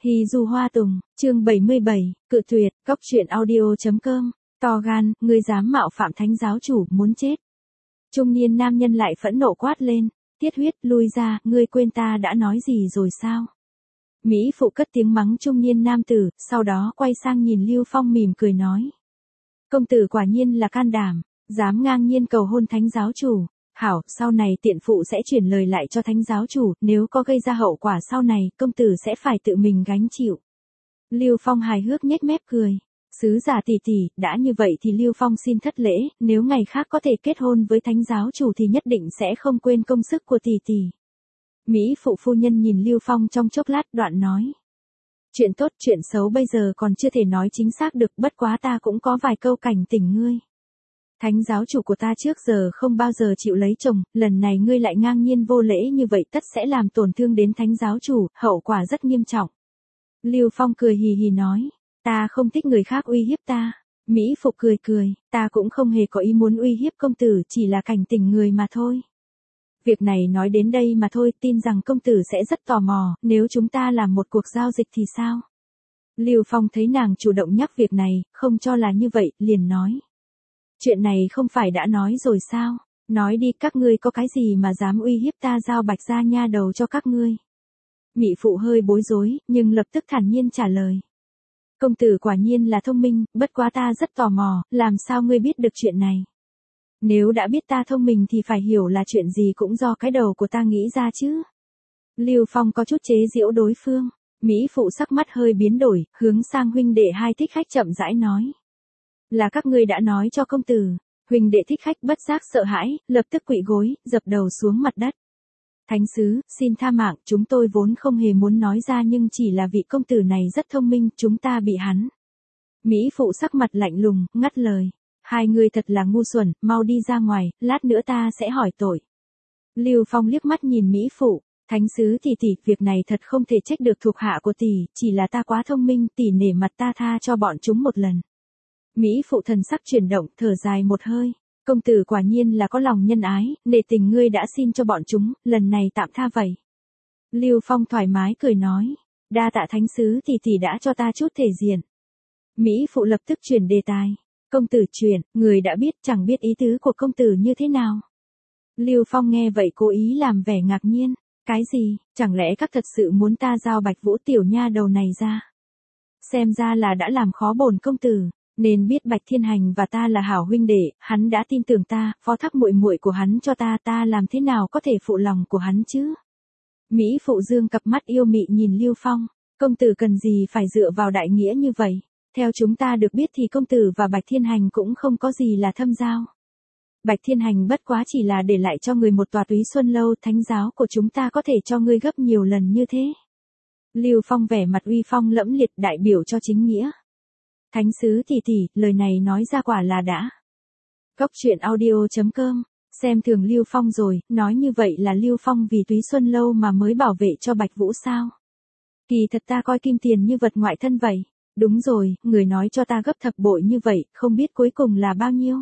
Hy Du Hoa Tùng, chương 77, cự tuyệt, Cóc truyện audio.com, to gan, ngươi dám mạo phạm thánh giáo chủ, muốn chết. Trung niên nam nhân lại phẫn nộ quát lên, Tiết Huyết, lui ra, ngươi quên ta đã nói gì rồi sao? Mỹ phụ cất tiếng mắng trung niên nam tử, sau đó quay sang nhìn Lưu Phong mỉm cười nói. Công tử quả nhiên là can đảm, dám ngang nhiên cầu hôn thánh giáo chủ. Hảo, sau này tiện phụ sẽ chuyển lời lại cho thánh giáo chủ, nếu có gây ra hậu quả sau này, công tử sẽ phải tự mình gánh chịu. Lưu Phong hài hước nhếch mép cười. Sứ giả tỷ tỷ, đã như vậy thì Lưu Phong xin thất lễ, nếu ngày khác có thể kết hôn với thánh giáo chủ thì nhất định sẽ không quên công sức của tỷ tỷ. Mỹ phụ phu nhân nhìn Lưu Phong trong chốc lát đoạn nói. Chuyện tốt chuyện xấu bây giờ còn chưa thể nói chính xác được, bất quá ta cũng có vài câu cảnh tỉnh ngươi. Thánh giáo chủ của ta trước giờ không bao giờ chịu lấy chồng, lần này ngươi lại ngang nhiên vô lễ như vậy tất sẽ làm tổn thương đến thánh giáo chủ, hậu quả rất nghiêm trọng. Lưu Phong cười hì hì nói, ta không thích người khác uy hiếp ta. Mỹ Phục cười cười, ta cũng không hề có ý muốn uy hiếp công tử, chỉ là cảnh tỉnh người mà thôi. Việc này nói đến đây mà thôi, tin rằng công tử sẽ rất tò mò, nếu chúng ta làm một cuộc giao dịch thì sao? Lưu Phong thấy nàng chủ động nhắc việc này, không cho là như vậy, liền nói. Chuyện này không phải đã nói rồi sao? Nói đi, các ngươi có cái gì mà dám uy hiếp ta giao Bạch gia nha đầu cho các ngươi? Mỹ phụ hơi bối rối, nhưng lập tức thản nhiên trả lời. Công tử quả nhiên là thông minh, bất quá ta rất tò mò, làm sao ngươi biết được chuyện này? Nếu đã biết ta thông minh thì phải hiểu là chuyện gì cũng do cái đầu của ta nghĩ ra chứ. Lưu Phong có chút chế giễu đối phương. Mỹ phụ sắc mắt hơi biến đổi, hướng sang huynh đệ hai thích khách chậm rãi nói. Là các ngươi đã nói cho công tử. Huynh đệ thích khách bất giác sợ hãi, lập tức quỵ gối, dập đầu xuống mặt đất. Thánh sứ, xin tha mạng, chúng tôi vốn không hề muốn nói ra nhưng chỉ là vị công tử này rất thông minh, chúng ta bị hắn. Mỹ phụ sắc mặt lạnh lùng, ngắt lời. Hai người thật là ngu xuẩn, mau đi ra ngoài, lát nữa ta sẽ hỏi tội. Lưu Phong liếc mắt nhìn Mỹ phụ, thánh sứ tỷ, việc này thật không thể trách được thuộc hạ của tỷ, chỉ là ta quá thông minh, tỷ nể mặt ta tha cho bọn chúng một lần. Mỹ phụ thần sắc chuyển động, thở dài một hơi. Công tử quả nhiên là có lòng nhân ái, nể tình ngươi đã xin cho bọn chúng, lần này tạm tha vậy. Lưu Phong thoải mái cười nói, đa tạ thánh sứ tỷ đã cho ta chút thể diện. Mỹ phụ lập tức chuyển đề tài. Công tử chuyển, người đã biết, chẳng biết ý tứ của công tử như thế nào. Lưu Phong nghe vậy cố ý làm vẻ ngạc nhiên. Cái gì, chẳng lẽ các thật sự muốn ta giao Bạch Vũ tiểu nha đầu này ra? Xem ra là đã làm khó bổn công tử. Nên biết Bạch Thiên Hành và ta là hảo huynh đệ, hắn đã tin tưởng ta, phó thác muội muội của hắn cho ta, ta làm thế nào có thể phụ lòng của hắn chứ? Mỹ phụ dương cặp mắt yêu mị nhìn Lưu Phong, công tử cần gì phải dựa vào đại nghĩa như vậy? Theo chúng ta được biết thì công tử và Bạch Thiên Hành cũng không có gì là thâm giao. Bạch Thiên Hành bất quá chỉ là để lại cho người một tòa Túy Xuân lâu, thánh giáo của chúng ta có thể cho ngươi gấp nhiều lần như thế. Lưu Phong vẻ mặt uy phong lẫm liệt đại biểu cho chính nghĩa. Thánh sứ tỷ, lời này nói ra quả là đã. Cóc truyện audio.com, xem thường Lưu Phong rồi, nói như vậy là Lưu Phong vì Túy Xuân lâu mà mới bảo vệ cho Bạch Vũ sao? Kỳ thật ta coi kim tiền như vật ngoại thân vậy. Đúng rồi, người nói cho ta gấp thập bội như vậy, không biết cuối cùng là bao nhiêu?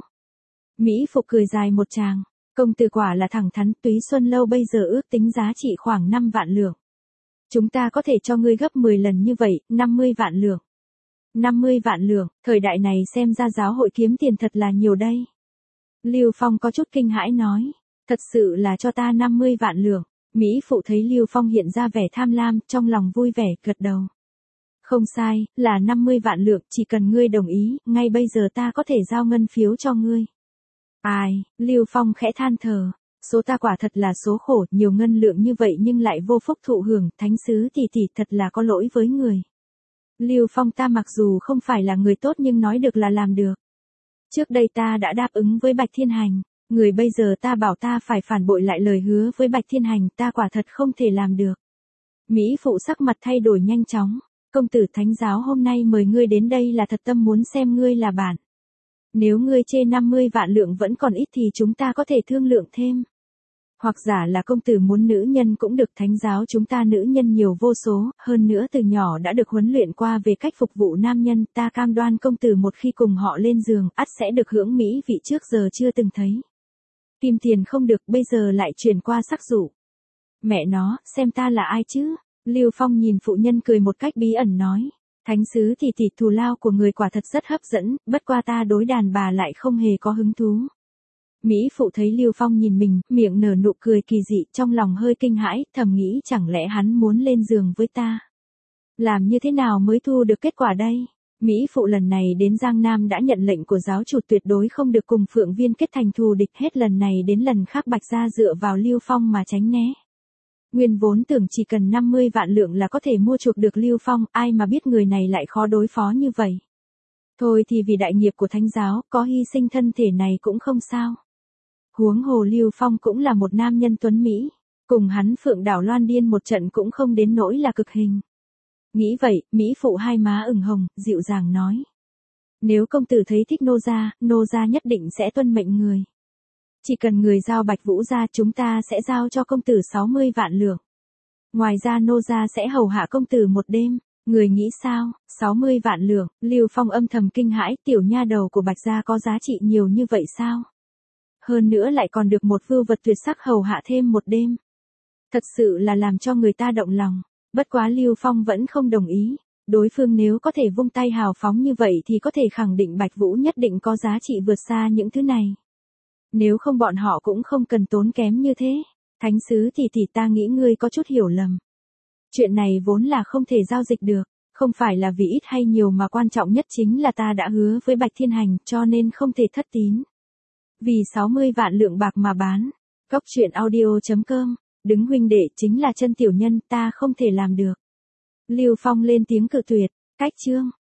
Mỹ Phục cười dài một tràng, công tử quả là thẳng thắn, Túy Xuân lâu bây giờ ước tính giá trị khoảng 5 vạn lượng. Chúng ta có thể cho ngươi gấp 10 lần như vậy, 50 vạn lượng. 50 vạn lượng, thời đại này xem ra giáo hội kiếm tiền thật là nhiều đây. Lưu Phong có chút kinh hãi nói, thật sự là cho ta 50 vạn lượng. Mỹ phụ thấy Lưu Phong hiện ra vẻ tham lam, trong lòng vui vẻ, gật đầu. Không sai, là 50 vạn lượng, chỉ cần ngươi đồng ý, ngay bây giờ ta có thể giao ngân phiếu cho ngươi. Ai, Lưu Phong khẽ than thở, số ta quả thật là số khổ, nhiều ngân lượng như vậy nhưng lại vô phúc thụ hưởng, thánh sứ tỷ thật là có lỗi với người. Lưu Phong ta mặc dù không phải là người tốt nhưng nói được là làm được. Trước đây ta đã đáp ứng với Bạch Thiên Hành, người bây giờ ta bảo ta phải phản bội lại lời hứa với Bạch Thiên Hành, ta quả thật không thể làm được. Mỹ phụ sắc mặt thay đổi nhanh chóng, công tử thánh giáo hôm nay mời ngươi đến đây là thật tâm muốn xem ngươi là bạn. Nếu ngươi chê 50 vạn lượng vẫn còn ít thì chúng ta có thể thương lượng thêm. Hoặc giả là công tử muốn nữ nhân cũng được, thánh giáo chúng ta nữ nhân nhiều vô số, hơn nữa từ nhỏ đã được huấn luyện qua về cách phục vụ nam nhân, ta cam đoan công tử một khi cùng họ lên giường, ắt sẽ được hưởng mỹ vị trước giờ chưa từng thấy. Kim tiền không được, bây giờ lại chuyển qua sắc dụ. Mẹ nó, xem ta là ai chứ? Lưu Phong nhìn phụ nhân cười một cách bí ẩn nói. Thánh sứ tỷ tỷ, thù lao của người quả thật rất hấp dẫn, bất qua ta đối đàn bà lại không hề có hứng thú. Mỹ phụ thấy Lưu Phong nhìn mình, miệng nở nụ cười kỳ dị, trong lòng hơi kinh hãi, thầm nghĩ chẳng lẽ hắn muốn lên giường với ta. Làm như thế nào mới thu được kết quả đây? Mỹ phụ lần này đến Giang Nam đã nhận lệnh của giáo chủ tuyệt đối không được cùng Phượng Viên kết thành thù địch, hết lần này đến lần khác Bạch gia dựa vào Lưu Phong mà tránh né. Nguyên vốn tưởng chỉ cần 50 vạn lượng là có thể mua chuộc được Lưu Phong, ai mà biết người này lại khó đối phó như vậy. Thôi thì vì đại nghiệp của thánh giáo, có hy sinh thân thể này cũng không sao. Huống hồ Lưu Phong cũng là một nam nhân tuấn Mỹ, cùng hắn Phượng Đảo Loan điên một trận cũng không đến nỗi là cực hình. Nghĩ vậy, Mỹ phụ hai má ửng hồng, dịu dàng nói. Nếu công tử thấy thích nô gia nhất định sẽ tuân mệnh người. Chỉ cần người giao Bạch Vũ ra, chúng ta sẽ giao cho công tử 60 vạn lượng. Ngoài ra nô gia sẽ hầu hạ công tử một đêm. Người nghĩ sao? 60 vạn lượng, Lưu Phong âm thầm kinh hãi, tiểu nha đầu của Bạch gia có giá trị nhiều như vậy sao? Hơn nữa lại còn được một vưu vật tuyệt sắc hầu hạ thêm một đêm. Thật sự là làm cho người ta động lòng. Bất quá Lưu Phong vẫn không đồng ý. Đối phương nếu có thể vung tay hào phóng như vậy thì có thể khẳng định Bạch Vũ nhất định có giá trị vượt xa những thứ này. Nếu không bọn họ cũng không cần tốn kém như thế. Thánh sứ thì ta nghĩ ngươi có chút hiểu lầm. Chuyện này vốn là không thể giao dịch được. Không phải là vì ít hay nhiều mà quan trọng nhất chính là ta đã hứa với Bạch Thiên Hành cho nên không thể thất tín. Vì 60 vạn lượng bạc mà bán. Cóc truyện audio.com. Đứng huynh đệ chính là chân tiểu nhân, ta không thể làm được. Lưu Phong lên tiếng cự tuyệt. Cách chương.